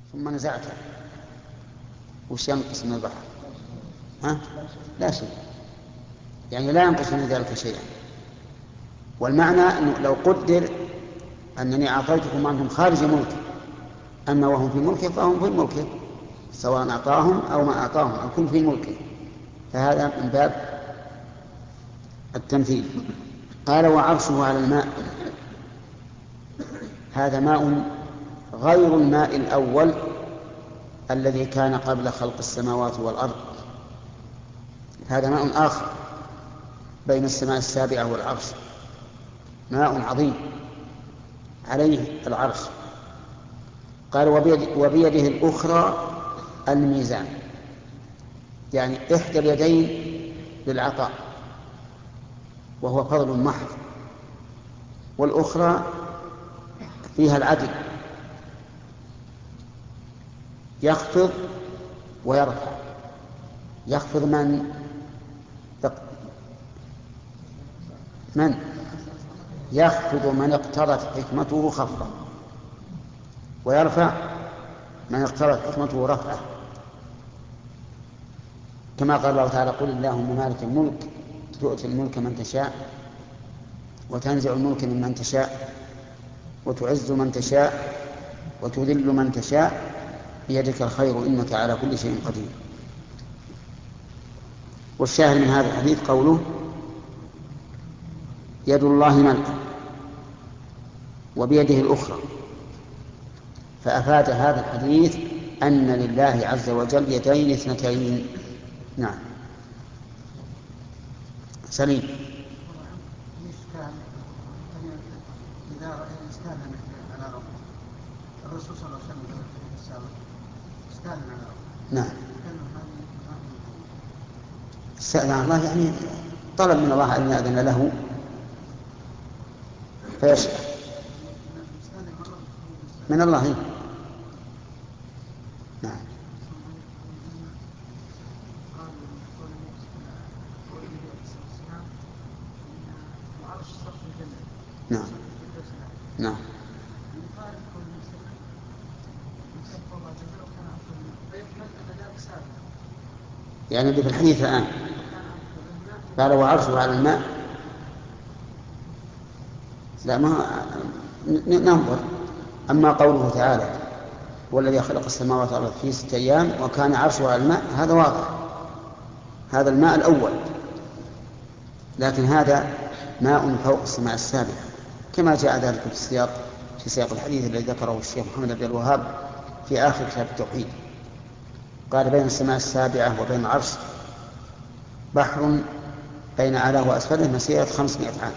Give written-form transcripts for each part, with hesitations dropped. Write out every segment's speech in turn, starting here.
ثم نزعته وش ينقص من البحر؟ لا شيء، يعني لا ينقص من ذلك شيئا. والمعنى أنه لو قدر أنني أعطيتكم وأنتم خارج ملكه، أما وهم في ملكه فهم في ملكه، سواء أعطاهم أو ما أعطاهم الكل في ملكه، فهذا من باب التمثيل. قال وعرشه على الماء، هذا ماء غير الماء الأول الذي كان قبل خلق السماوات والأرض، هذا ماء آخر بين السماء السابعة والعرش، ماء عظيم عليه العرش. قال وبيده الأخرى الميزان، يعني إحدى اليدين للعطاء وهو فضل محض، والأخرى فيها العدل، يخفض ويرفع. يخفض من يخفض من اقتضت حكمته خفضه، ويرفع من اقتضت حكمته رفعه، كما قال الله تعالى قل اللهم مالك الملك تؤتي الملك من تشاء وتنزع الملك ممن تشاء وتعز من تشاء وتذل من تشاء بيدك الخير إنك على كل شيء قدير. والشاهد من هذا الحديث قوله يد الله ملكا وبيده الأخرى، فأفاد هذا الحديث أن لله عز وجل يدين اثنتين. نعم سليم. إذا استاذن على ربه الرسول صلى الله عليه وسلم استاذن على ربه. نعم استأذن الله يعني طلب من الله أن يأذن له فيشفع من الله. نعم نعم نعم يعني اللي في الحديث الآن قال وعرشه على الماء، لا ما ننظر. أما قوله تعالى والذي خلق السماوات والأرض في 6 أيام وكان عرشه على الماء، هذا واضح، هذا الماء الأول، لكن هذا ماء فوق السماء السابعة كما جاء ذلك في سياق الحديث الذي ذكره الشيخ محمد بن الوهاب في آخر كتاب التوحيد. قال بين السماء السابعة وبين العرش بحر بين أعلاه وأسفله مسيرة 500 عام.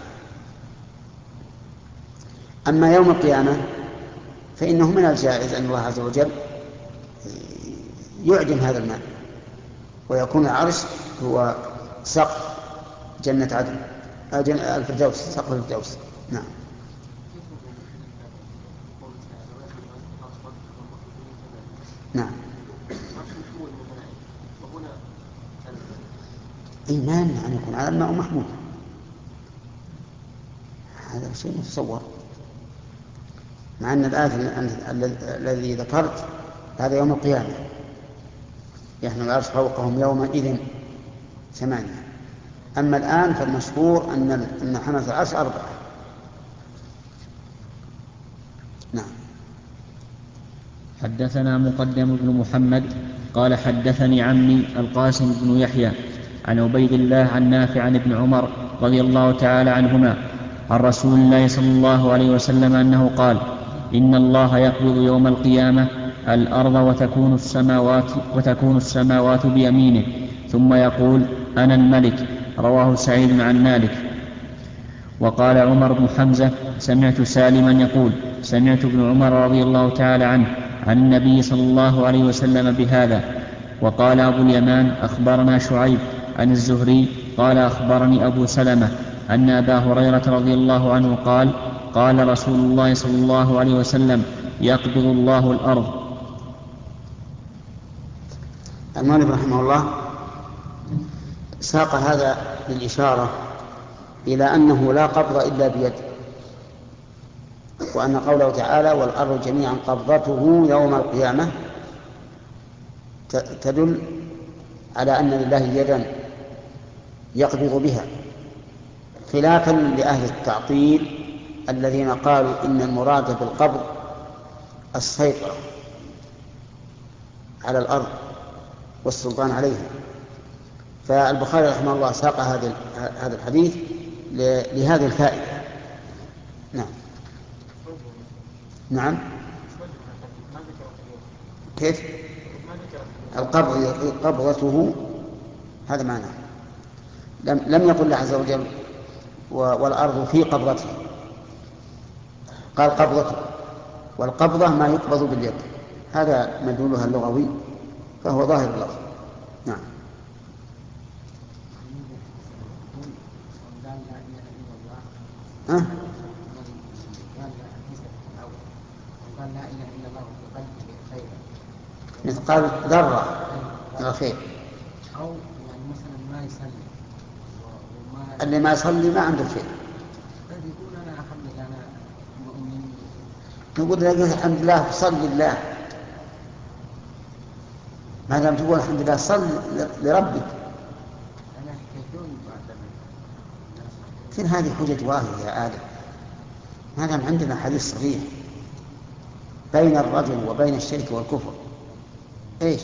أما يوم القيامة فإنه من الجائز أن الله عز وجل يعدم هذا الماء ويكون العرش هو سقف جنة عدن الفردوس، سقف الفردوس. نعم نعم أي ما يمنع أن يكون على الماء محمود، هذا شيء متصور، مع أن الآية الذي ذكرت هذا يوم القيامة يحمل العرش فوقهم يومئذ 8. أما الآن فالمشهور أن حملة العرش 4. نعم. حدثنا مقدم بن محمد قال حدثني عمي القاسم بن يحيى عن عبيد الله عن نافع عن ابن عمر رضي الله تعالى عنهما عن رسول الله صلى الله عليه وسلم أنه قال إن الله يقبض يوم القيامة الأرض وتكون السماوات بيمينه ثم يقول أنا الملك. رواه سعيد عن مالك. وقال عمر بن حمزة سمعت سالما يقول سمعت ابن عمر رضي الله تعالى عنه عن النبي صلى الله عليه وسلم بهذا. وقال أبو اليمان أخبرنا شعيب عن الزهري قال أخبرني أبو سلمة أن أبا هريرة رضي الله عنه قال قال رسول الله صلى الله عليه وسلم يقبض الله الأرض. المؤلف رحمه الله ساق هذا للإشارة إلى أنه لا قبض إلا بيد، وأن قوله تعالى والأرض جميعا قبضته يوم القيامة تدل على أن لله يدا يقبض بها، خلافا لأهل التعطيل الذين قالوا إن المراد بالقبض السيطرة على الأرض والسلطان عليها. فالبخاري رحمه الله ساق هذا الحديث لهذه الفائدة. نعم. نعم. كيف؟ قبضته هذا معناه. لم يقل الله عز وجل والأرض في قبضته، قال قبضته، والقبضة ما يقبض باليد، هذا مدلولها اللغوي فهو ظاهر اللفظ. نعم. ها؟ مثقال ذرة من الخير. أو يعني مثلا ما يصلي اللي ما يصلي ما عنده خير. يقول أنا الحمد لله أنا مؤمن. نقول له الحمد لله صل لله، ما دام تقول الحمد لله صل لربك. أنا يكون كل هذه حجج واهية يا آدم، ما دام عندنا حديث صريح بين الرجل وبين الشرك والكفر. ايش؟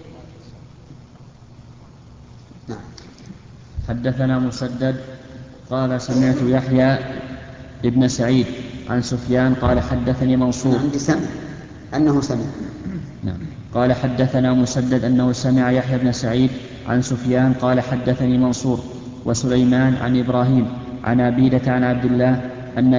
نعم. حدثنا مسدد قال سمعت يحيى ابن سعيد عن سفيان قال حدثني منصور. عندي سمع أنه سمع. نعم. قال حدثنا مسدد أنه سمع يحيى بن سعيد عن سفيان قال حدثني منصور وسليمان عن إبراهيم عن عبيدة عن عبد الله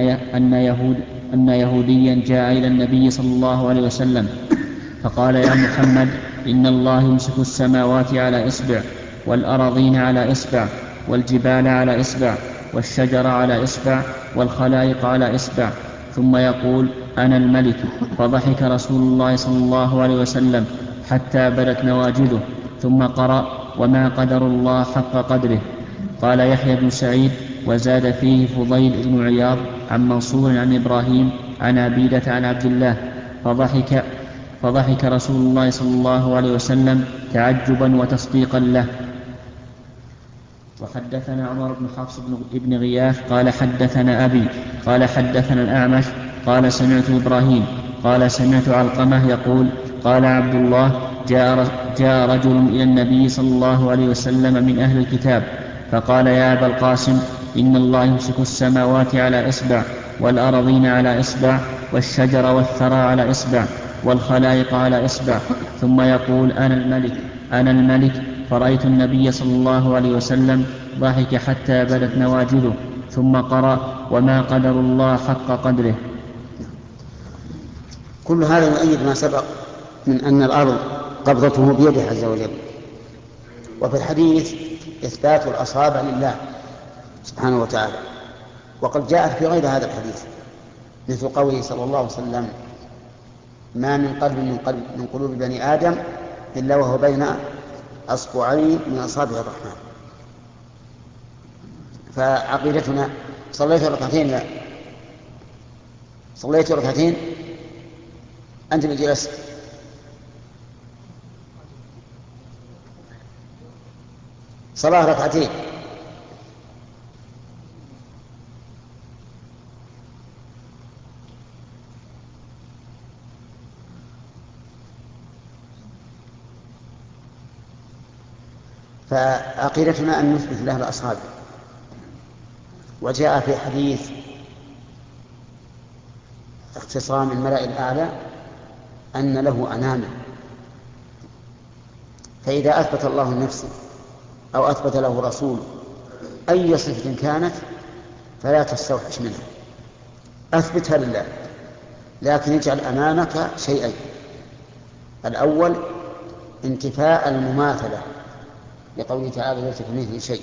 أن يهوديا جاء إلى النبي صلى الله عليه وسلم فقال يا محمد إن الله يمسك السماوات على إصبع والأراضين على إصبع والجبال على إصبع والشجر على إصبع والخلائق على إصبع ثم يقول أنا الملك. فضحك رسول الله صلى الله عليه وسلم حتى بدت نواجذه ثم قرأ وما قدر الله حق قدره. قال يحيى بن سعيد وزاد فيه فضيل بن عياض عن منصور عن إبراهيم عن عبيدة عن عبد الله فضحك رسول الله صلى الله عليه وسلم تعجبا وتصديقا له. وحدثنا عمر بن حفص بن غياث قال حدثنا أبي قال حدثنا الأعمش قال سمعت إبراهيم قال سمعت علقمة يقول قال عبد الله جاء رجل إلى النبي صلى الله عليه وسلم من أهل الكتاب فقال يا أبا القاسم إن الله يمسك السماوات على إصبع والأرضين على إصبع والشجر والثرى على إصبع والخلائق على إصبع ثم يقول أنا الملك. فرأيت النبي صلى الله عليه وسلم ضحك حتى بدت نواجذه ثم قرأ وما قدر الله حق قدره. كل هذا يؤيد ما سبق من أن الأرض قبضته بيده عز وجل. وفي الحديث إثبات الأصابع لله سبحانه وتعالى، وقد جاءت في غير هذا الحديث مثل قوله صلى الله عليه وسلم ما من قلب من قلوب بني آدم إلا وهو بين أصبعين من أصابع الرحمن. فعقيدتنا صليت ركعتين أنت بجلس صلاة ركعتين فعقيدتنا أن نثبت له الأصابع. وجاء في حديث اختصام الملأ الأعلى أن له أنامل، فإذا أثبت الله لنفسه أو أثبت له رسول أي صفة كانت فلا تستوحش منها، أثبتها لله، لكن اجعل أمامك شيئين: الأول انتفاء المماثلة لقوله تعالى ليس كمثله شيء،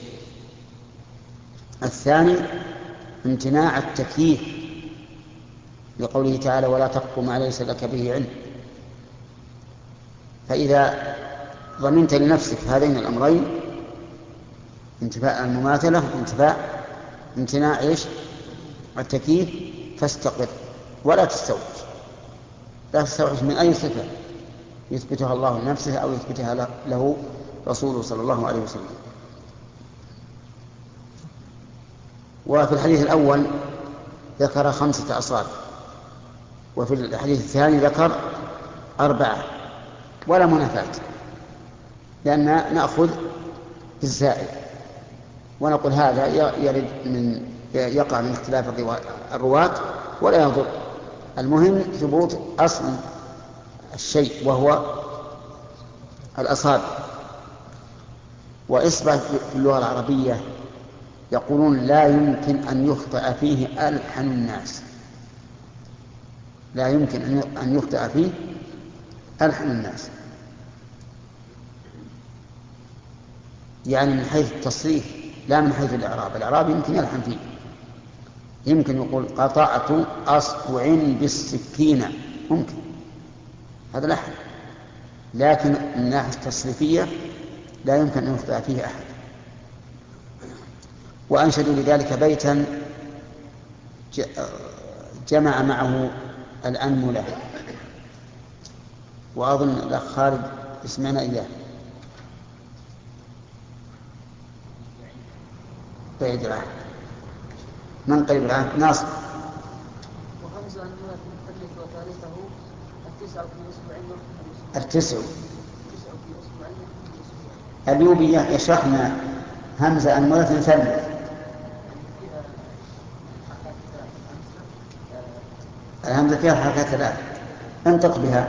الثاني امتناع التكييف لقوله تعالى ولا تقف ما ليس لك به علم. فإذا ضمنت لنفسك هذين الأمرين انتفاء المماثلة امتناع التكييف فاستقر ولا تستوحش، لا تستوحش من أي صفة يثبتها الله لنفسه أو يثبتها له رسوله صلى الله عليه وسلم. وفي الحديث الأول ذكر 5 أصابع، وفي الحديث الثاني ذكر 4 ولا منافاة، لأن نأخذ بالزائد ونقول هذا يقع من اختلاف الرواة ولا يضر، المهم ثبوت أصل الشيء وهو الأصابع. وإصبع في اللغة العربية يقولون لا يمكن أن يخطئ فيه ألحن الناس، لا يمكن أن يخطئ فيه ألحن الناس، يعني من حيث التصريف لا من حيث الإعراب. الإعراب يمكن يلحن فيه، يمكن يقول قطعت أصبع بالسكينة، ممكن هذا لحن، لكن من الناحية التصريفية لا يمكن أن يخطئ فيه أحد. وأنشدوا لذلك بيتا جمع معه الأنملة، وأظن الأخ خالد اسمعنا إياه. بعيد العهد من قريب العهد ناصر. وخمس أنملة الحديث وثالثه 9 في أسبوعين. 9 في أبيوبي يشرحنا همزة أنملة ثلاث، الهمزة فيها حركات 3 انطق بها.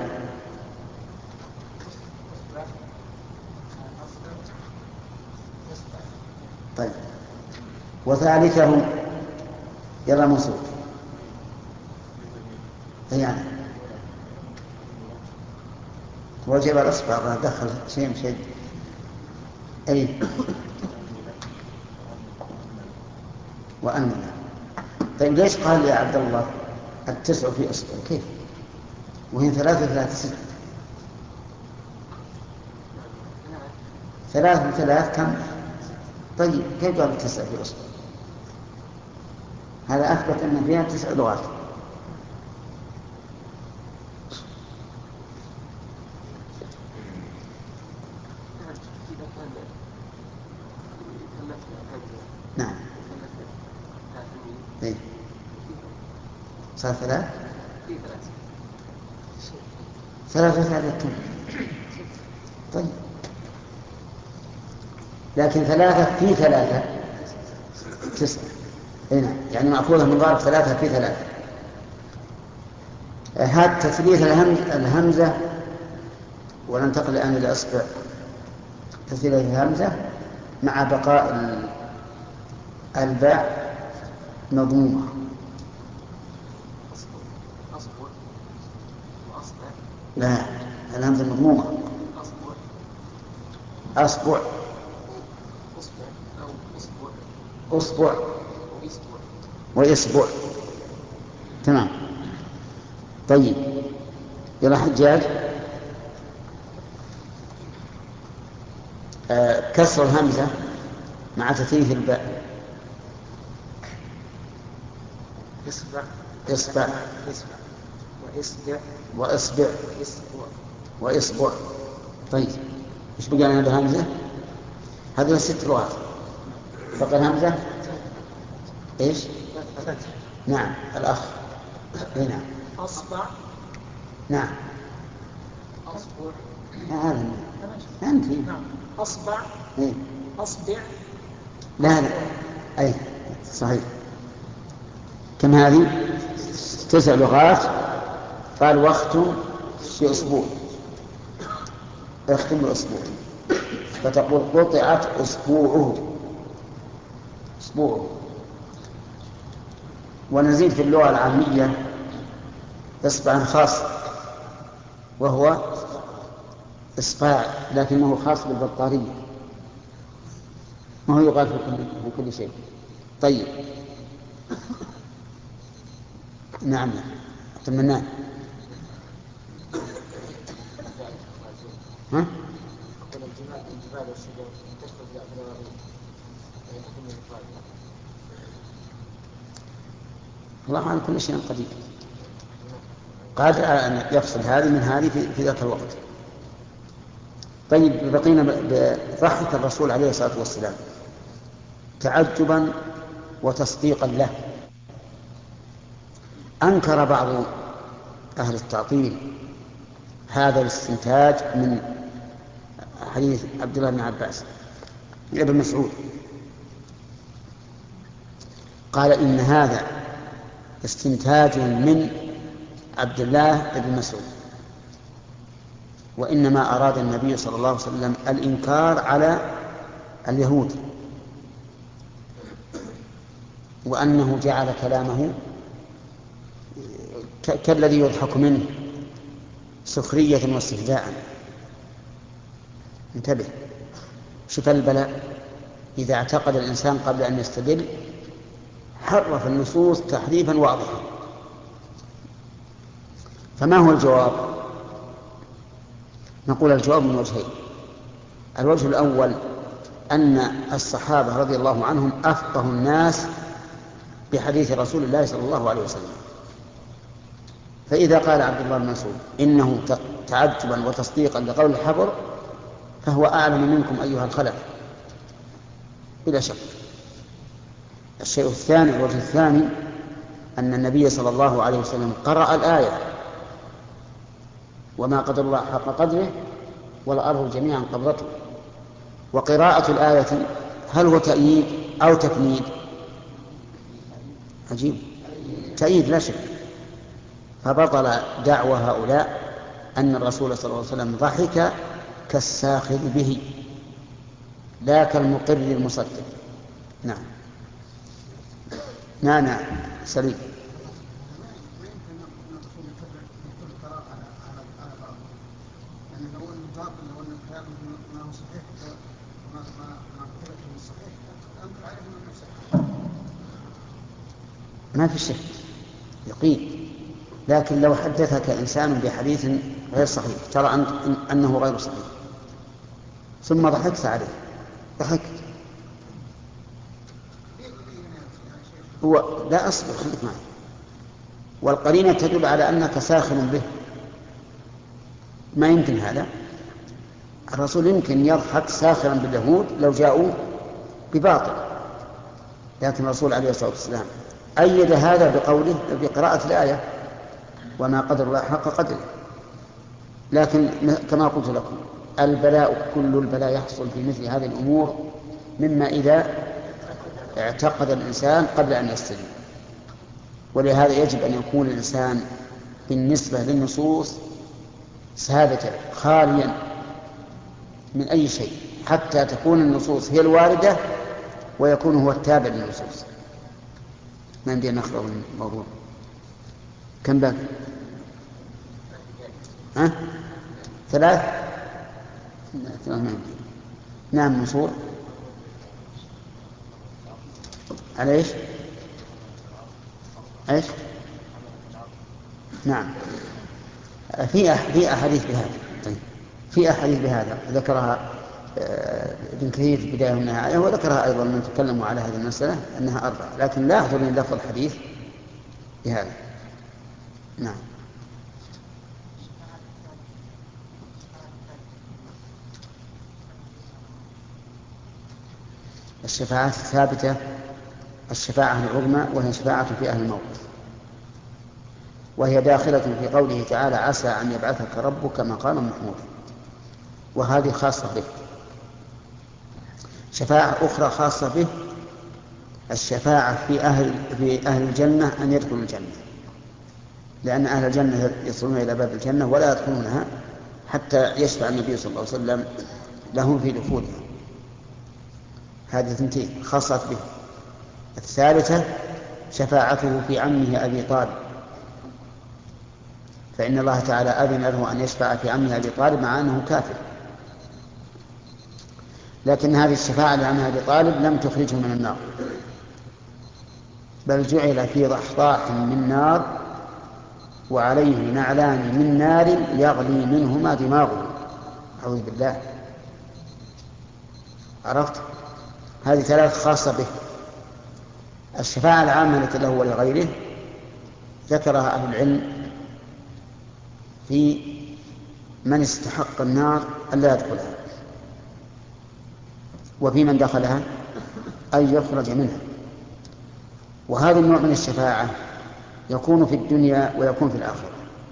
طيب وثالثه يلا منصور يعني وجب الأصبع دخل شيء أي وأنملة. طيب ليش قال يا عبد الله 9 في أسبوع كيف وهي 3 6؟ 3 كم؟ طيب كيف قال 9 في أسبوع؟ هذا أثبت أن فيها 9 لغات. نعم إيه؟ صار 3 كم؟ طيب لكن 3 في 3 9 هنا يعني مأخوذة من ضارب 3 في 3. هذا تثليث الهمزة. وننتقل الآن إلى أصبع. تثليث الهمزة مع بقاء الباء مضمومة. لا الهمزة مضمومة. أصبع أصبع وإصبع. تمام. طيب يلا حجاج. كسر الهمزة مع تثليث الباء. إصبع وإصبع وإصبع. طيب إيش بقى لنا بالهمزة؟ هذه 6 لغات فقط الهمزة إيش؟ نعم الأخ هنا أصبع. نعم أصبع. هذا أنت أصبع. إيه؟ أصبع. لا أي صحيح. كم هذه 9 لغات. قال واختم في أسبوع، اختم بالأسبوع فتقول قطعت أسبوعه. ونزيد في اللغة العامية إصبعا خاص وهو إصبع لكنه خاص بالبطارية، ما هو يقال في كل شيء. طيب نعم تمنى ها؟ الله عن كل شيء قدير. قادر على أن يفصل هذه من هذه في ذاك الوقت. طيب بقينا بضحك الرسول عليه الصلاة والسلام تعجبا وتصديقا له. أنكر بعض أهل التعطيل هذا الاستنتاج من حديث عبد الله بن عباس ابن مسعود، قال إن هذا استنتاج من عبد الله بن مسعود، وإنما أراد النبي صلى الله عليه وسلم الإنكار على اليهود، وأنه جعل كلامه كالذي يضحك منه سخرية واستهزاء. انتبه، شوف البلاء إذا اعتقد الإنسان قبل أن يستدل حرف النصوص تحريفا واضحا. فما هو الجواب؟ نقول الجواب من وجهين. الوجه الأول أن الصحابة رضي الله عنهم أفقه الناس بحديث رسول الله صلى الله عليه وسلم، فإذا قال عبد الله بن مسعود إنه تعجبا وتصديقا لقول الحبر فهو أعلم منكم أيها الخلف بلا شك. الشيء الثاني، الوجه الثاني، أن النبي صلى الله عليه وسلم قرأ الآية وما قدر الله حق قدره والأرض جميعا قبضته، وقراءة الآية هل هو تأييد أو تكميل؟ عجيب، تأييد لا شك. فبطل دعوى هؤلاء أن الرسول صلى الله عليه وسلم ضحك كالساخر به لا كالمقر المصدق. نعم نعم سليم. ما في شك يقين، لكن لو حدثك إنسان بحديث غير صحيح ترى أنه غير صحيح ثم ضحكت عليه، ضحكت هو لا أصبر خليك معي، والقرينة تدل على أنك ساخر به. ما يمكن هذا، الرسول يمكن يضحك ساخرا باليهود لو جاءوا بباطل، لكن الرسول عليه الصلاة والسلام أيد هذا بقوله بقراءة الآية وما قدر الله حق قدره. لكن كما قلت لكم البلاء كل البلاء يحصل في مثل هذه الأمور مما إذا اعتقد الإنسان قبل أن يستدل. ولهذا يجب أن يكون الإنسان بالنسبة للنصوص ثابتا خاليا من أي شيء، حتى تكون النصوص هي الواردة ويكون هو التابع للنصوص. ما عندي نخرج من الموضوع. كم باقي؟ ثلاث. نعم منصور على ايش؟ نعم في أحاديث بهذا. طيب في أحاديث بهذا ذكرها ابن كثير في بداية والنهاية، وذكرها أيضا من تكلموا على هذه المسألة أنها 4، لكن لا أحضرني لفظ الحديث بهذا. نعم الشفاعة الثابتة الشفاعة العظمى، وهي شفاعة في أهل الموت، وهي داخلة في قوله تعالى عسى أن يبعثك ربك مقاما محمودا، وهذه خاصة به. شفاعة أخرى خاصة به الشفاعة في أهل الجنة أن يدخلوا الجنة، لأن أهل الجنة يصلون إلى باب الجنة ولا يدخلونها حتى يشفع النبي صلى الله عليه وسلم لهم في دخولها. هذه ثنتين خاصة به. الثالثة شفاعته في عمه أبي طالب، فإن الله تعالى أذن له أن يشفع في عمه أبي طالب مع أنه كافر، لكن هذه الشفاعة لعمه أبي طالب لم تخرجه من النار، بل جعل في ضحضاح من نار وعليه نعلان من نار يغلي منهما دماغه. أعوذ بالله. عرفت؟ هذه 3 خاصة به. الشفاعة العامة التي له ولغيره ذكرها أهل العلم في من استحق النار ألا يدخلها، وفي من دخلها أن يخرج منها. وهذا النوع من الشفاعة يكون في الدنيا ويكون في الآخرة.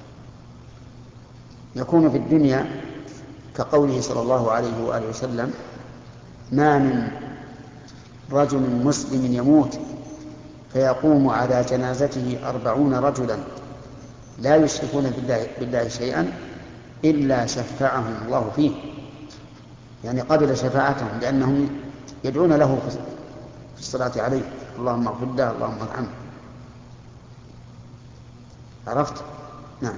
يكون في الدنيا كقوله صلى الله عليه وآله وسلم: ما من رجل مسلم يموت فيقوم على جنازته 40 رجلا لا يشركون بالله شيئا إلا شفعهم الله فيه، يعني قبل شفاعتهم لأنهم يدعون له في الصلاة عليه: اللهم اغفر له، اللهم ارحمه. عرفت؟ نعم.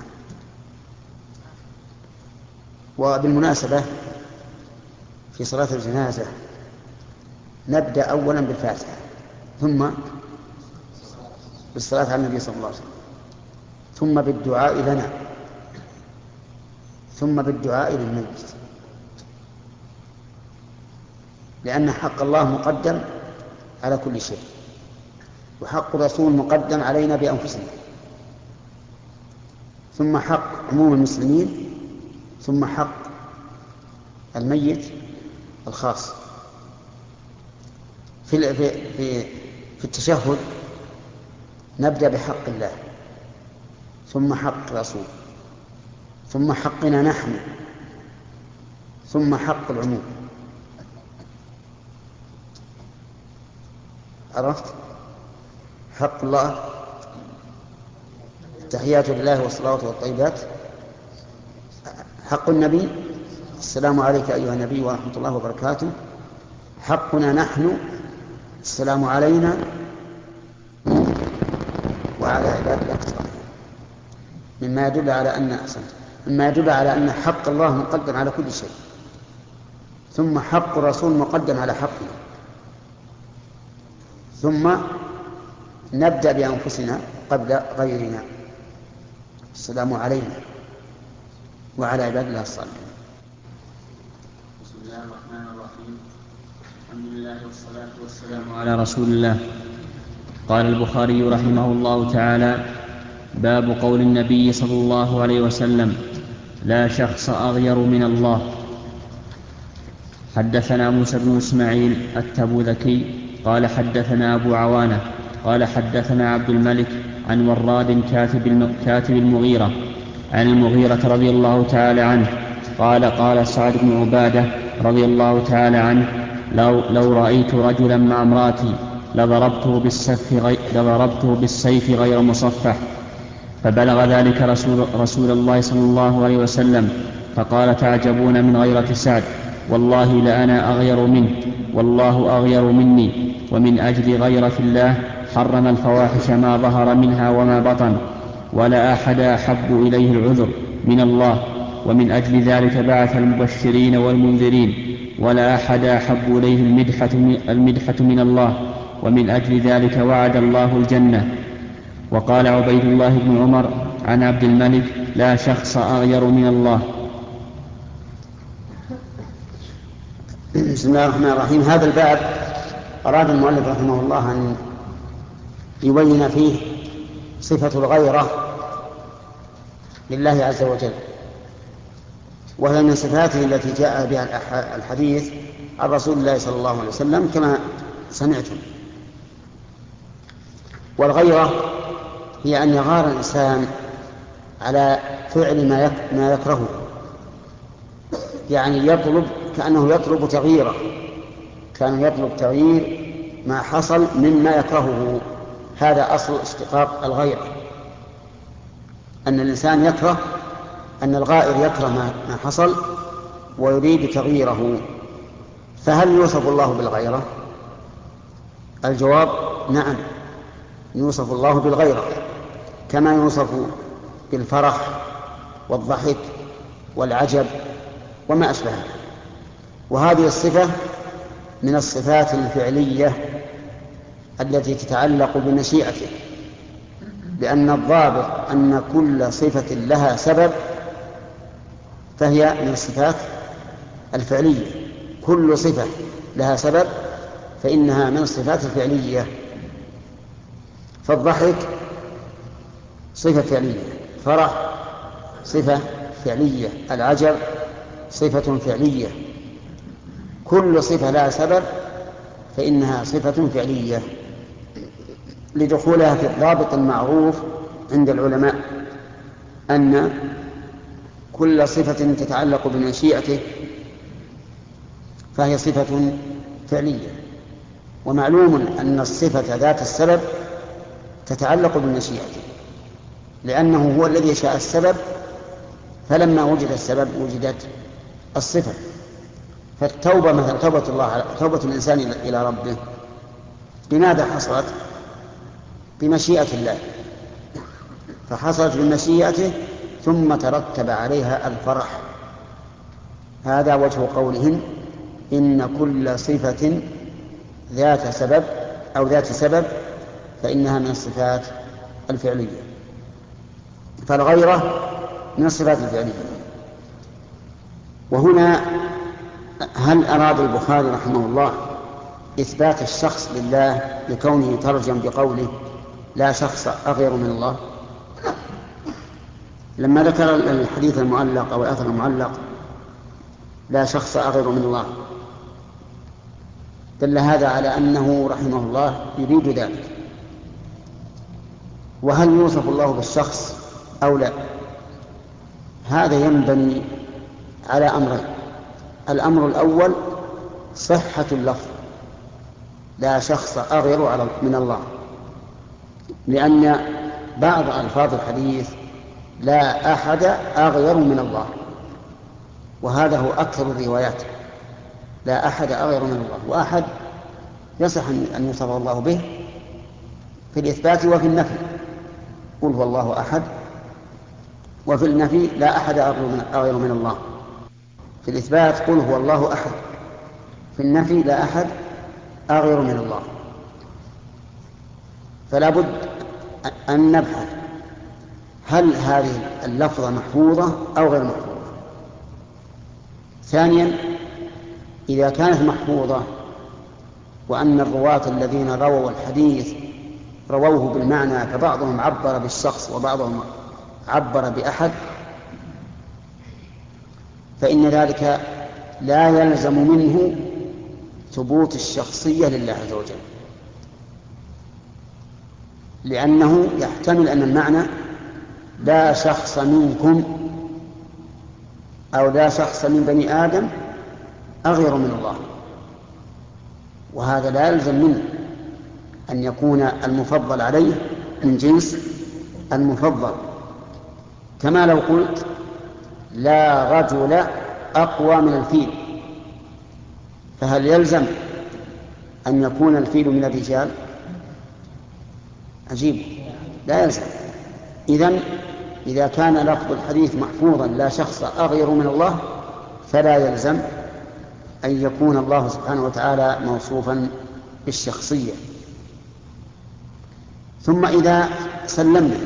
وبالمناسبة في صلاة الجنازة نبدأ أولا بالفاتحة، ثم بالصلاة على النبي صلى الله عليه وسلم، ثم بالدعاء لنا، ثم بالدعاء للميت، لأن حق الله مقدم على كل شيء، وحق الرسول مقدم علينا بأنفسنا، ثم حق عموم المسلمين، ثم حق الميت الخاص. في التشهد نبدأ بحق الله، ثم حق الرسول، ثم حقنا نحن، ثم حق العموم. عرفت؟ حق الله: التحيات لله والصلوات والطيبات. حق النبي: السلام عليك أيها النبي ورحمة الله وبركاته. حقنا نحن: السلام علينا وعلى عباد الله الصالحين. مما يدل على أن حق الله مقدم على كل شيء، ثم حق الرسول مقدم على حقنا، ثم نبدأ بأنفسنا قبل غيرنا: السلام علينا وعلى عباد الله الصالحين. بسم الله الرحمن الرحيم. الحمد لله والصلاة والسلام على رسول الله. قال البخاري رحمه الله تعالى: باب قول النبي صلى الله عليه وسلم: لا شخص أغير من الله. حدثنا موسى بن إسماعيل التبوذكي قال حدثنا أبو عوانة قال حدثنا عبد الملك عن وراد كاتب المغيرة عن المغيرة رضي الله تعالى عنه قال: قال سعد بن عبادة رضي الله تعالى عنه: لو رأيت رجلا مع امرأتي لضربته بالسيف غير مصفح. فبلغ ذلك رسول الله صلى الله عليه وسلم فقال: تعجبون من غيرة سعد، والله لأنا أغير منه والله أغير مني. ومن أجل غيرة الله حرم الفواحش ما ظهر منها وما بطن، ولا أحد أحب إليه العذر من الله، ومن أجل ذلك بعث المبشرين والمنذرين، ولا أحد أحب إليه المدحة من الله، ومن أجل ذلك وعد الله الجنة. وقال عبيد الله بن عمر عن عبد الملك: لا شخص أغير من الله. بسم الله الرحمن الرحيم. هذا الباب أراد المؤلف رحمه الله أن يبين فيه صفة الغيرة لله عز وجل، وهي من صفاته التي جاء بها الحديث عن رسول الله صلى الله عليه وسلم كما سمعتم. والغيرة هي أن يغار الإنسان على فعل ما يكرهه، يعني كأنه يطلب تغييره، كان يطلب تغيير ما حصل مما يكرهه. هذا أصل اشتقاق الغيرة، أن الإنسان يكره، أن الغائر يكره ما حصل ويريد تغييره. فهل يوصف الله بالغيرة؟ الجواب: نعم، يوصف الله بالغيرة كما يوصف بالفرح والضحك والعجب وما أشبهه. وهذه الصفة من الصفات الفعلية التي تتعلق بمشيئته، لأن الضابط أن كل صفة لها سبب فهي من الصفات الفعلية. كل صفة لها سبب فإنها من الصفات الفعلية. فالضحك صفة فعلية، فرح صفة فعلية، العجب صفة فعلية، كل صفة لها سبب فإنها صفة فعلية لدخولها في الضابط المعروف عند العلماء أن كل صفة تتعلق بمشيئته فهي صفة فعلية. ومعلوم أن الصفة ذات السبب تتعلق بمشيئته، لأنه هو الذي شاء السبب، فلما وجد السبب وجدت الصفة. فالتوبة مثلا توبة الإنسان إلى ربه بماذا حصلت؟ بمشيئة الله، فحصلت بمشيئته ثم ترتب عليها الفرح. هذا وجه قولهم إن كل صفة ذات سبب أو ذات سبب فإنها من الصفات الفعلية، فالغيرة من الصفات الفعلية. وهنا هل أراد البخاري رحمه الله إثبات الشخص لله لكونه ترجم بقوله لا شخص أغير من الله؟ لما ذكر الحديث المعلق أو الأثر المعلق لا شخص أغير من الله دل هذا على أنه رحمه الله يريد ذلك. وهل يوصف الله بالشخص أو لا؟ هذا ينبني على أمرين. الأمر الأول صحة اللفظ لا شخص أغير من الله، لأن بعض ألفاظ الحديث لا أحد أغير من الله، وهذا هو أكثر الروايات، لا أحد أغير من الله. وأحد يصح أن يوصف الله به في الإثبات وفي النفي، قل هو الله أحد، وفي النفي لا أحد أغير من الله. في الإثبات قل هو الله أحد، في النفي لا أحد أغير من الله. فلا بد أن نبحث هل هذه اللفظة محفوظة أو غير محفوظة. ثانيا، إذا كانت محفوظة وأن الرواة الذين رووا الحديث رووه بالمعنى، فبعضهم عبر بالشخص وبعضهم عبر بأحد، فإن ذلك لا يلزم منه ثبوت الشخصية لله عز وجل، لأنه يحتمل أن المعنى لا شخص منكم أو لا شخص من بني آدم أغير من الله، وهذا لا يلزم منه أن يكون المفضل عليه من جنس المفضل. كما لو قلت لا رجل أقوى من الفيل، فهل يلزم أن يكون الفيل من الرجال؟ عجيب، لا يلزم. إذن إذا كان لفظ الحديث محفوظا لا شخص أغير من الله فلا يلزم أن يكون الله سبحانه وتعالى موصوفا بالشخصية. ثم إذا سلمنا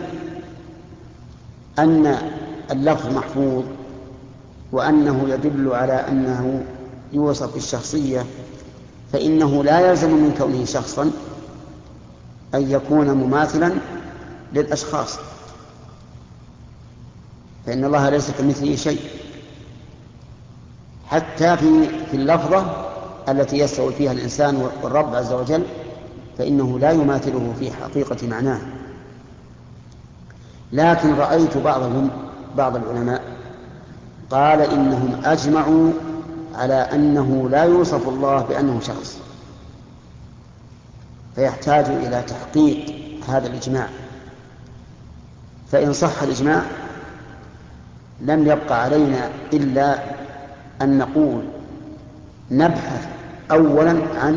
أن اللفظ محفوظ وأنه يدل على أنه يوصف بالشخصية، فإنه لا يلزم من كونه شخصا أن يكون مماثلا للأشخاص، فإن الله ليس كمثله شيء. حتى في اللفظة التي يستوي فيها الإنسان والرب عز وجل فإنه لا يماثله في حقيقة معناه. لكن رأيت بعض العلماء قال إنهم أجمعوا على أنه لا يوصف الله بأنه شخص، فيحتاج إلى تحقيق هذا الإجماع. فإن صح الإجماع لم يبقى علينا إلا أن نقول نبحث أولا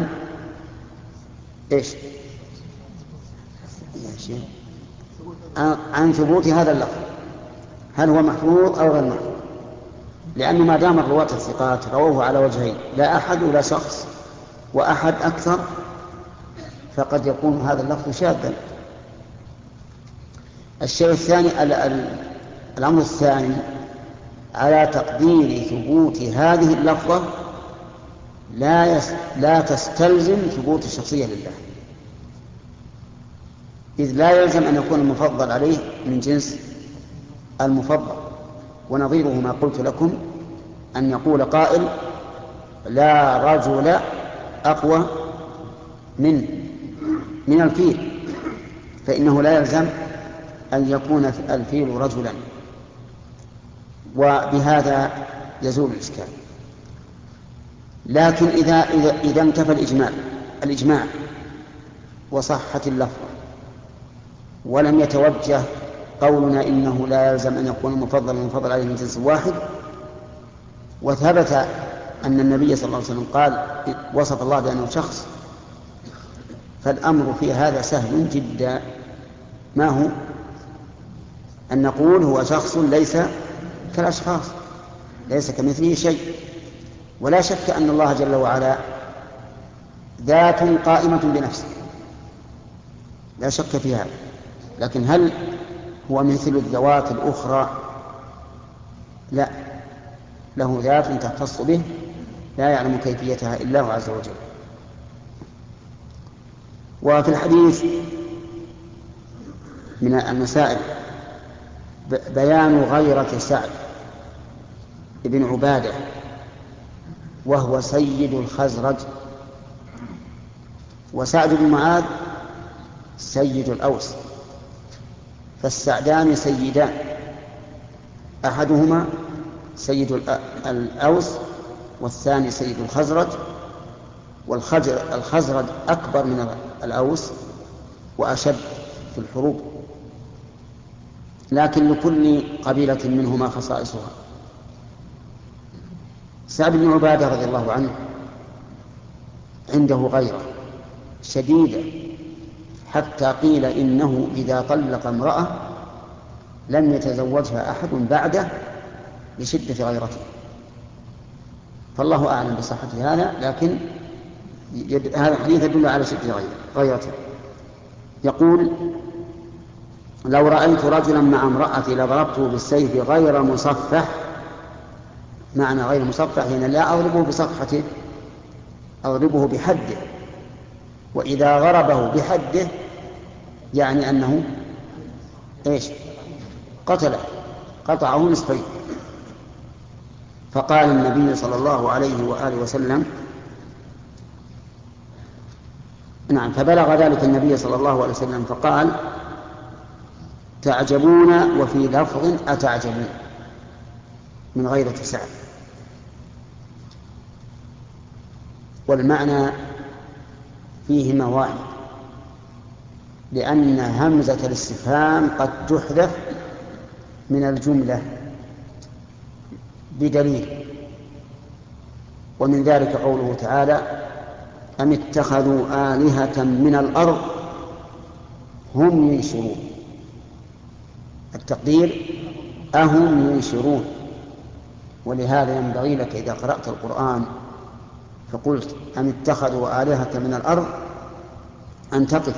عن ثبوت هذا اللفظ، هل هو محفوظ أو غير محفوظ، لأنه ما دام الرواة الثقات رووه على وجهين، لا أحد ولا شخص وأحد أكثر، فقد يكون هذا اللفظ شاذا. الشيء الثاني، الأمر الثاني على تقدير ثبوت هذه اللفظة لا تستلزم ثبوت الشخصية لله، إذ لا يلزم أن يكون المفضل عليه من جنس المفضل، ونظيره ما قلت لكم أن يقول قائل لا رجل أقوى من الفيل، فإنه لا يلزم أن يكون الفيل رجلا، وبهذا يزول الإشكال. لكن إذا انتفى الإجماع وصحت اللفظة ولم يتوجه قولنا إنه لا يلزم أن يكون المفضل عليه من جنس واحد، وثبت أن النبي صلى الله عليه وسلم قال وصف الله بأنه شخص، فالأمر في هذا سهل جدا. ما هو؟ أن نقول هو شخص ليس كالأشخاص، ليس كمثله شيء. ولا شك أن الله جل وعلا ذات قائمة بنفسه، لا شك في هذا، لكن هل هو مثل الذوات الأخرى؟ لا، له ذات تختص به لا يعلم كيفيتها إلا هو عز وجل. وفي الحديث من المسائل بيان غيرة سعد بن عبادة وهو سيد الخزرج، وسعد بن معاذ سيد الأوس، فالسعدان سيدان، أحدهما سيد الأوس والثاني سيد الخزرج، والخزرج أكبر من الأوس وأشد في الحروب، لكن لكل قبيلة منهما خصائصها. سعد بن عبادة رضي الله عنه عنده غيرة شديدة، حتى قيل إنه إذا طلق امرأة لم يتزوجها أحد بعده لشدة غيرته، فالله أعلم بصحة هذا، لكن هذا الحديث يدل على شدة غيرته. يقول لو رأيت رجلا مع امرأتي لضربته بالسيف غير مصفح. معنى غير مصفح يعني لا أضربه بصفحته، أضربه بحده، وإذا ضربه بحده يعني أنه قتله، قطعه نصفين. فقال النبي صلى الله عليه وآله وسلم فبلغ ذلك النبي صلى الله عليه وسلم فقال تعجبون، وفي لفظ أتعجبون، من غيرة سعد. والمعنى فيهما واحد، لأن همزة الاستفهام قد تحذف من الجملة بدليل، ومن ذلك قوله تعالى أم اتخذوا آلهة من الأرض هم ينشرون، التقدير أهم ينشرون. ولهذا ينبغي لك إذا قرأت القرآن فقلت أم اتخذوا آلهة من الأرض أن تقف،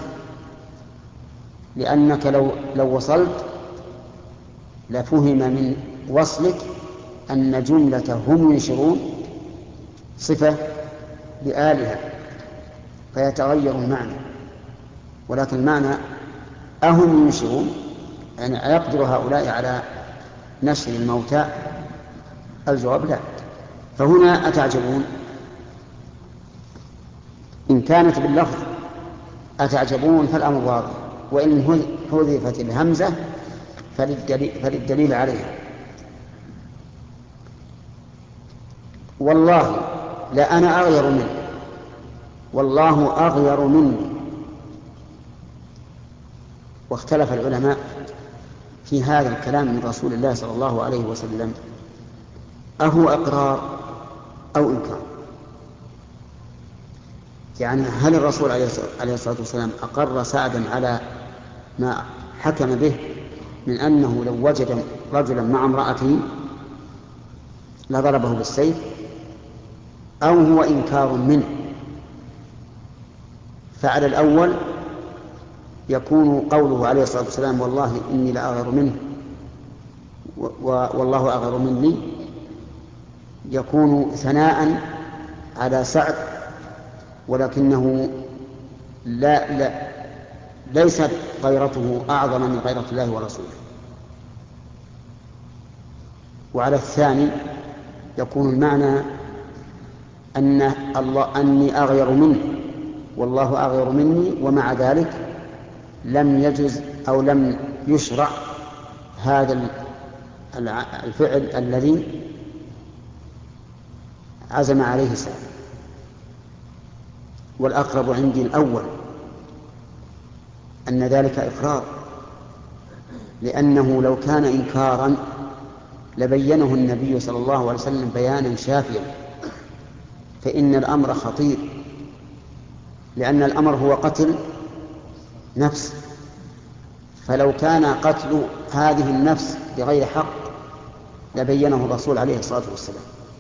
لأنك لو وصلت لفهم من وصلك أن جملة هم ينشرون صفة لآلهة فيتغير المعنى، ولكن المعنى أهم ينشرون يعني أيقدر هؤلاء على نشر الموتى؟ الجواب لا. فهنا أتعجبون إن كانت باللفظ أتعجبون فالأمر واضح، وإن حذفت الهمزة فللدليل عليها. والله لا أنا أغير منه، والله أغير مني. واختلف العلماء في هذا الكلام من رسول الله صلى الله عليه وسلم، أهو إقرار أو إنكار؟ يعني هل الرسول عليه الصلاة والسلام أقر سعدا على ما حكم به من أنه لو وجد رجلا مع امرأته لضربه بالسيف، أو هو إنكار منه؟ فعلى الأول يكون قوله عليه الصلاة والسلام والله إني لأغير منه والله أغير مني يكون ثناء على سعد، ولكنه ليست غيرته أعظم من غيرة الله ورسوله. وعلى الثاني يكون المعنى أني أغير منه والله أغير مني، ومع ذلك لم يجز أو لم يشرع هذا الفعل الذي عزم عليه سعد. والأقرب عندي الأول، أن ذلك إقرار، لأنه لو كان إنكارا لبينه النبي صلى الله عليه وسلم بيانا شافيا، فإن الأمر خطير، لأن الأمر هو قتل نفس، فلو كان قتل هذه النفس بغير حق لبينه الرسول عليه الصلاة والسلام.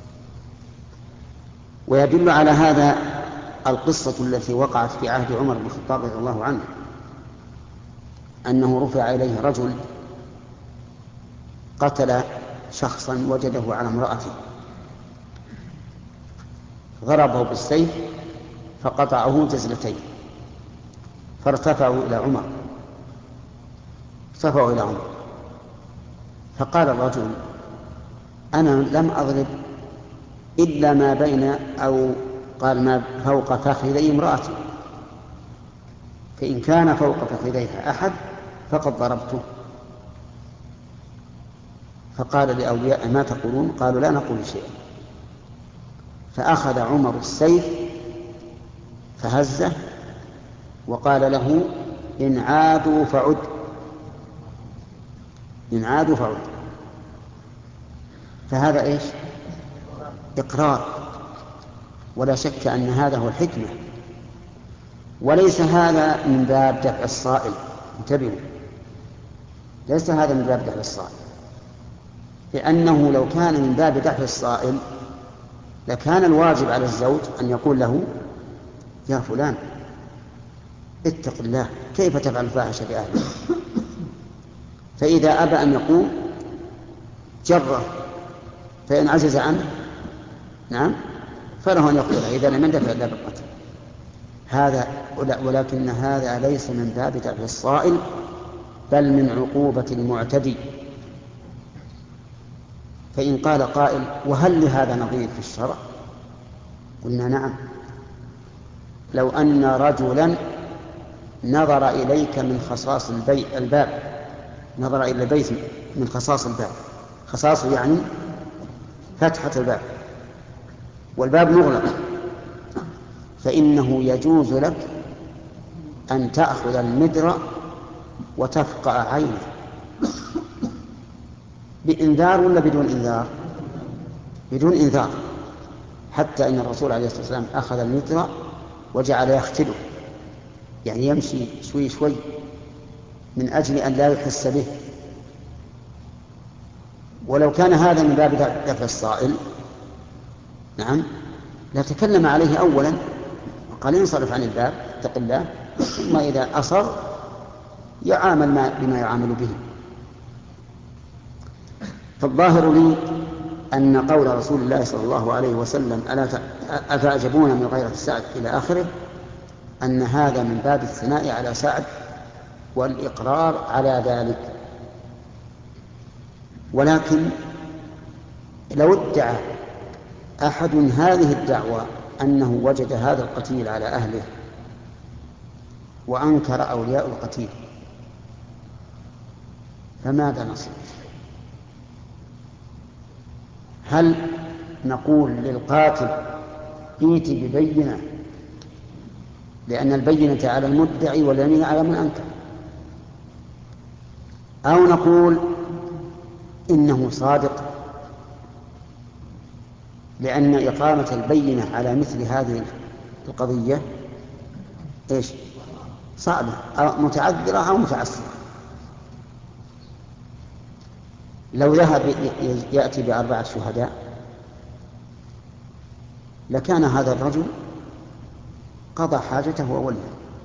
ويدل على هذا القصة التي وقعت في عهد عمر بن الخطاب رضي الله عنه، أنه رفع إليه رجل قتل شخصا وجده على امرأته، ضربه بالسيف فقطعه جزلتين، فارتفعوا إلى عمر فقال الرجل: أنا لم أضرب إلا ما بين، أو قال ما فوق فخذي امرأتي، فإن كان فوق فخذيها أحد فقد ضربته. فقال لأولياء: ما تقولون؟ قالوا: لا نقول شيئا. فأخذ عمر السيف فهزه وقال له: إن عادوا فعد، إن عادوا فعد. فهذا إيش؟ إقرار، ولا شك أن هذا هو الحكمة، وليس هذا من باب دفع الصائل. انتبهوا، ليس هذا من باب دفع الصائل، لأنه لو كان من باب دفع الصائل لكان الواجب على الزوج أن يقول له: يا فلان اتق الله، كيف تفعل الفاحشة بأهله؟ فإذا أبى أن يقوم جره، فإن عجز عنه فله أن يقتله إذا لم يندفع إلا بالقتل. هذا ولكن هذا ليس من باب دفع الصائل، بل من عقوبة المعتدي. فإن قال قائل: وهل لهذا نظير في الشرع؟ قلنا: نعم. لو أن رجلا نظر إليك من خصاص الباب، نظر إلى البيت من خصاص الباب، خصاص يعني فتحة الباب، والباب مغلق، فإنه يجوز لك أن تأخذ المدرة وتفقع عينه بإنذار ولا بدون إنذار؟ بدون إنذار، حتى إن الرسول عليه الصلاة والسلام أخذ المدرة وجعل يختله، يعني يمشي شوي شوي من أجل أن لا يحس به. ولو كان هذا من باب دفع الصائل لتكلم عليه أولا وقال: انصرف عن الباب، اتق الله، ثم إذا أصر يعامل بما يعامل به. فالظاهر لي أن قول رسول الله صلى الله عليه وسلم: أفأعجبون من غيرة سعد إلى آخره، أن هذا من باب الثناء على سعد والإقرار على ذلك. ولكن لو ادعى أحد هذه الدعوة أنه وجد هذا القتيل على أهله وأنكر أولياء القتيل، فماذا نصنع؟ هل نقول للقاتل: ائت ببينة، لأن البينة على المدعي واليمين على من أنكر، أو نقول إنه صادق، لأن إقامة البينة على مثل هذه القضية صعبة، أو متعذرة أو متعسرة. لو ذهب يأتي ب4 شهداء لكان هذا الرجل قضى حاجته وولى.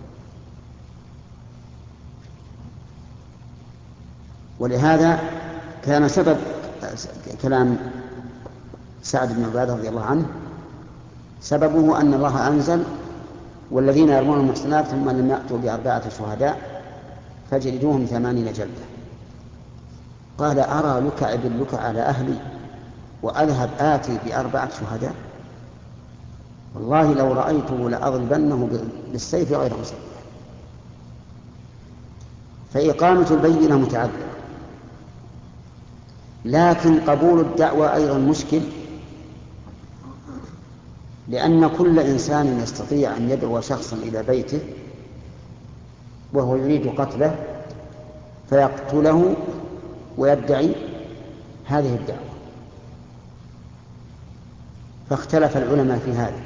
ولهذا كان سبب كلام سعد بن عبادة رضي الله عنه سببه أن الله أنزل: والذين يرمون المحصنات ثم لم يأتوا ب4 شهداء فاجلدوهم 80 جلدة. قال: أرى لك أدلك على أهلي وأذهب آتي ب4 شهداء، والله لو رأيته لأضربنه بالسيف غير مسلح. فإقامة البينة متعذرة، لكن قبول الدعوة أيضا مشكل، لأن كل إنسان يستطيع أن يدعو شخصا إلى بيته وهو يريد قتله فيقتله ويدعي هذه الدعوة. فاختلف العلماء في هذا،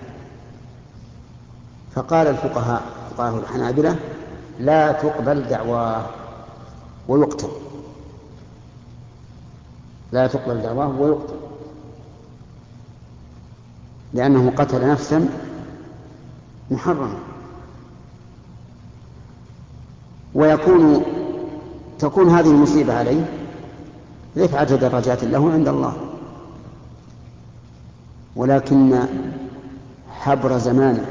فقال الفقهاء الحنابلة لا تقبل دعواه ويقتل، لا تقبل دعواه ويقتل، لأنه قتل نفسا محرما، تكون هذه المصيبة عليه رفعة درجات له عند الله. ولكن حبر زمانه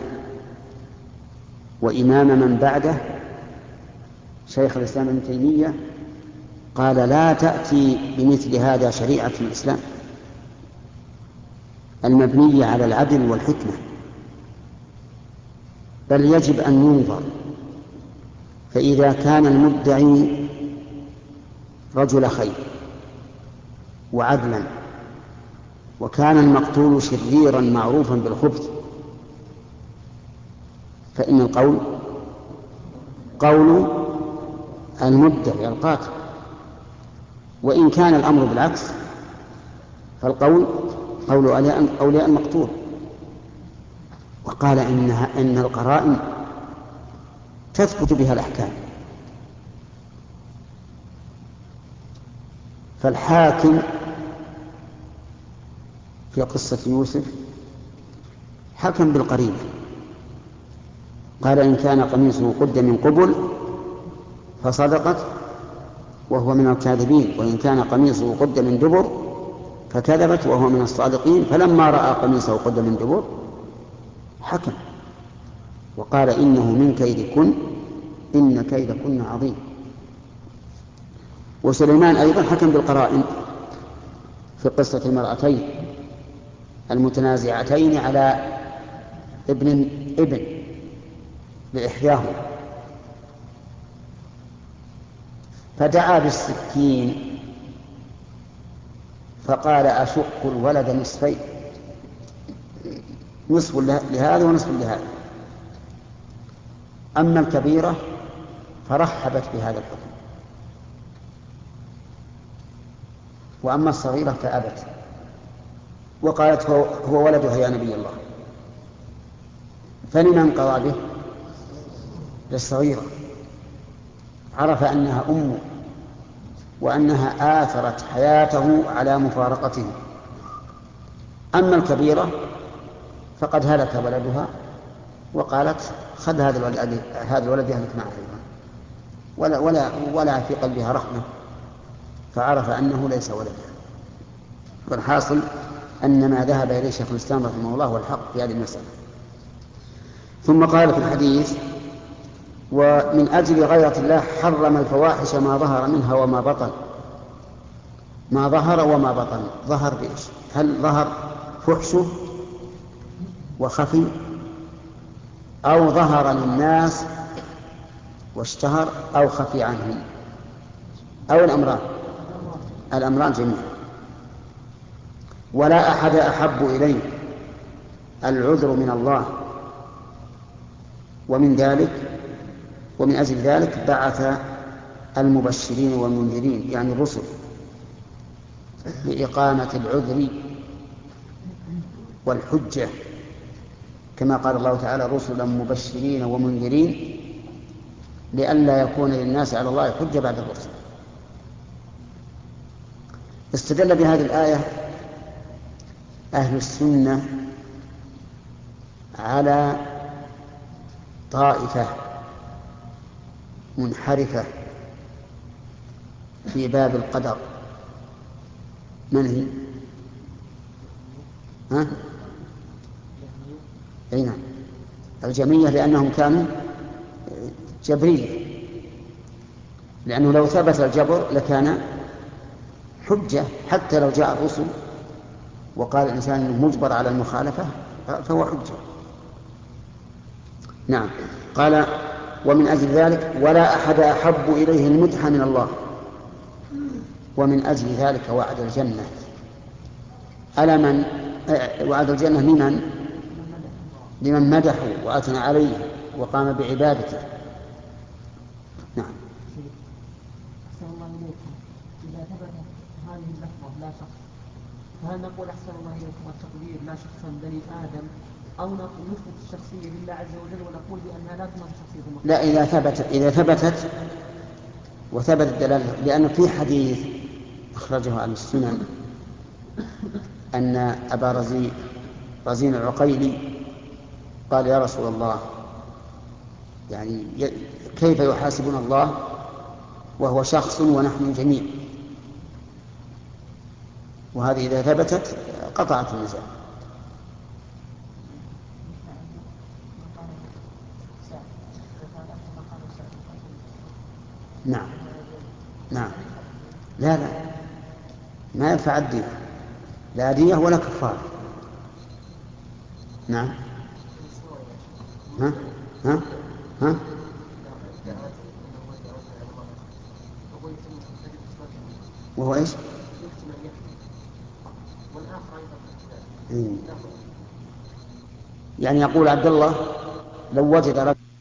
وإمام من بعده شيخ الإسلام ابن تيمية قال لا تأتي بمثل هذا شريعة في الإسلام المبنية على العدل والحكمة، بل يجب أن ينظر. فإذا كان المدعي رجل خير وعدلا، وكان المقتول شريرا معروفا بالخبث، فإن القول قول المدعي القاتل، وإن كان الأمر بالعكس فالقول قول أولياء المقتول. وقال إن القرائن تثبت بها الأحكام. فالحاكم في قصة يوسف حكم بالقرينة، قال إن كان قميصه قد من قبل فصدقت وهو من الكاذبين، وإن كان قميصه قد من دبر فكذبت وهو من الصادقين. فلما رأى قميصه قد من دبر حكم وقال إنه من كيدكن إن كيدكن عظيم. وسليمان أيضا حكم بالقرائن في قصة المرأتين المتنازعتين على ابن لإحداهما، فدعا بالسكين فقال أشق الولد نصفين، نصف لهذا ونصف لهذا. أما الكبيرة فرحبت بهذا الحكم، وأما الصغيرة فأبت وقالت هو ولدها يا نبي الله. فلمن قضى به؟ للصغيرة، عرف أنها أمه وأنها آثرت حياته على مفارقته. أما الكبيرة فقد هلك ولدها وقالت خذ هذا الولد يهلك معه ولا في قلبها رحمة، فعرف أنه ليس ولدها. والحاصل أن ما ذهب إليه شيخ الإسلام رحمه الله هو الحق في هذه المسألة. ثم قال في الحديث ومن أجل غيرة الله حرم الفواحش ما ظهر منها وما بطن. ما ظهر وما بطن، ظهر بإيش؟ هل ظهر فحشه وخفي، أو ظهر للناس واشتهر، أو خفي عنهم، أو الأمران جميعا. ولا أحد أحب إليه العذر من الله، ومن أجل ذلك بعث المبشرين والمنذرين يعني الرسل لإقامة العذر والحجة، كما قال الله تعالى رسلا مبشرين ومنذرين لئلا يكون للناس على الله حجة بعد الرسل. استدل بهذه الآية أهل السنة على طائفة منحرفة في باب القدر. من هي؟ أي نعم، الجميع، لأنهم كانوا جبرية، لأنه لو ثبت الجبر لكان حجة حتى لو جاء الرسل وقال الإنسان أنه مجبر على المخالفة فهو حجة. نعم. قال ومن أجل ذلك ولا أحد أحب إليه المدح من الله، ومن أجل ذلك وعد الجنة. ألا من وعد الجنة لمن مدحه وأثنى عليه وقام بعبادته. نعم. أحسن الله إليكم، إذا ثبتت هذه اللفظة لا شخص، فهل نقول أحسن الله إليكم التقدير لا شخصا بني آدم، أو نثبت الشخصية لله عز وجل ونقول بأنها لا تثبت شخصية المخلوق؟ لا، إذا ثبتت وثبت الدلالة، لأن في حديث أخرجه عن السنن أن أبا رزين العقيلي قال يا رسول الله يعني كيف يحاسبنا الله وهو شخص ونحن جميع؟ وهذه إذا ثبتت قطعت النزاع. نعم. نعم. لا ما يدفع الدية، لا دية ولا كفارة. نعم. ها ها ها وهو ايش؟ يعني يقول عبد الله لو وجد رجل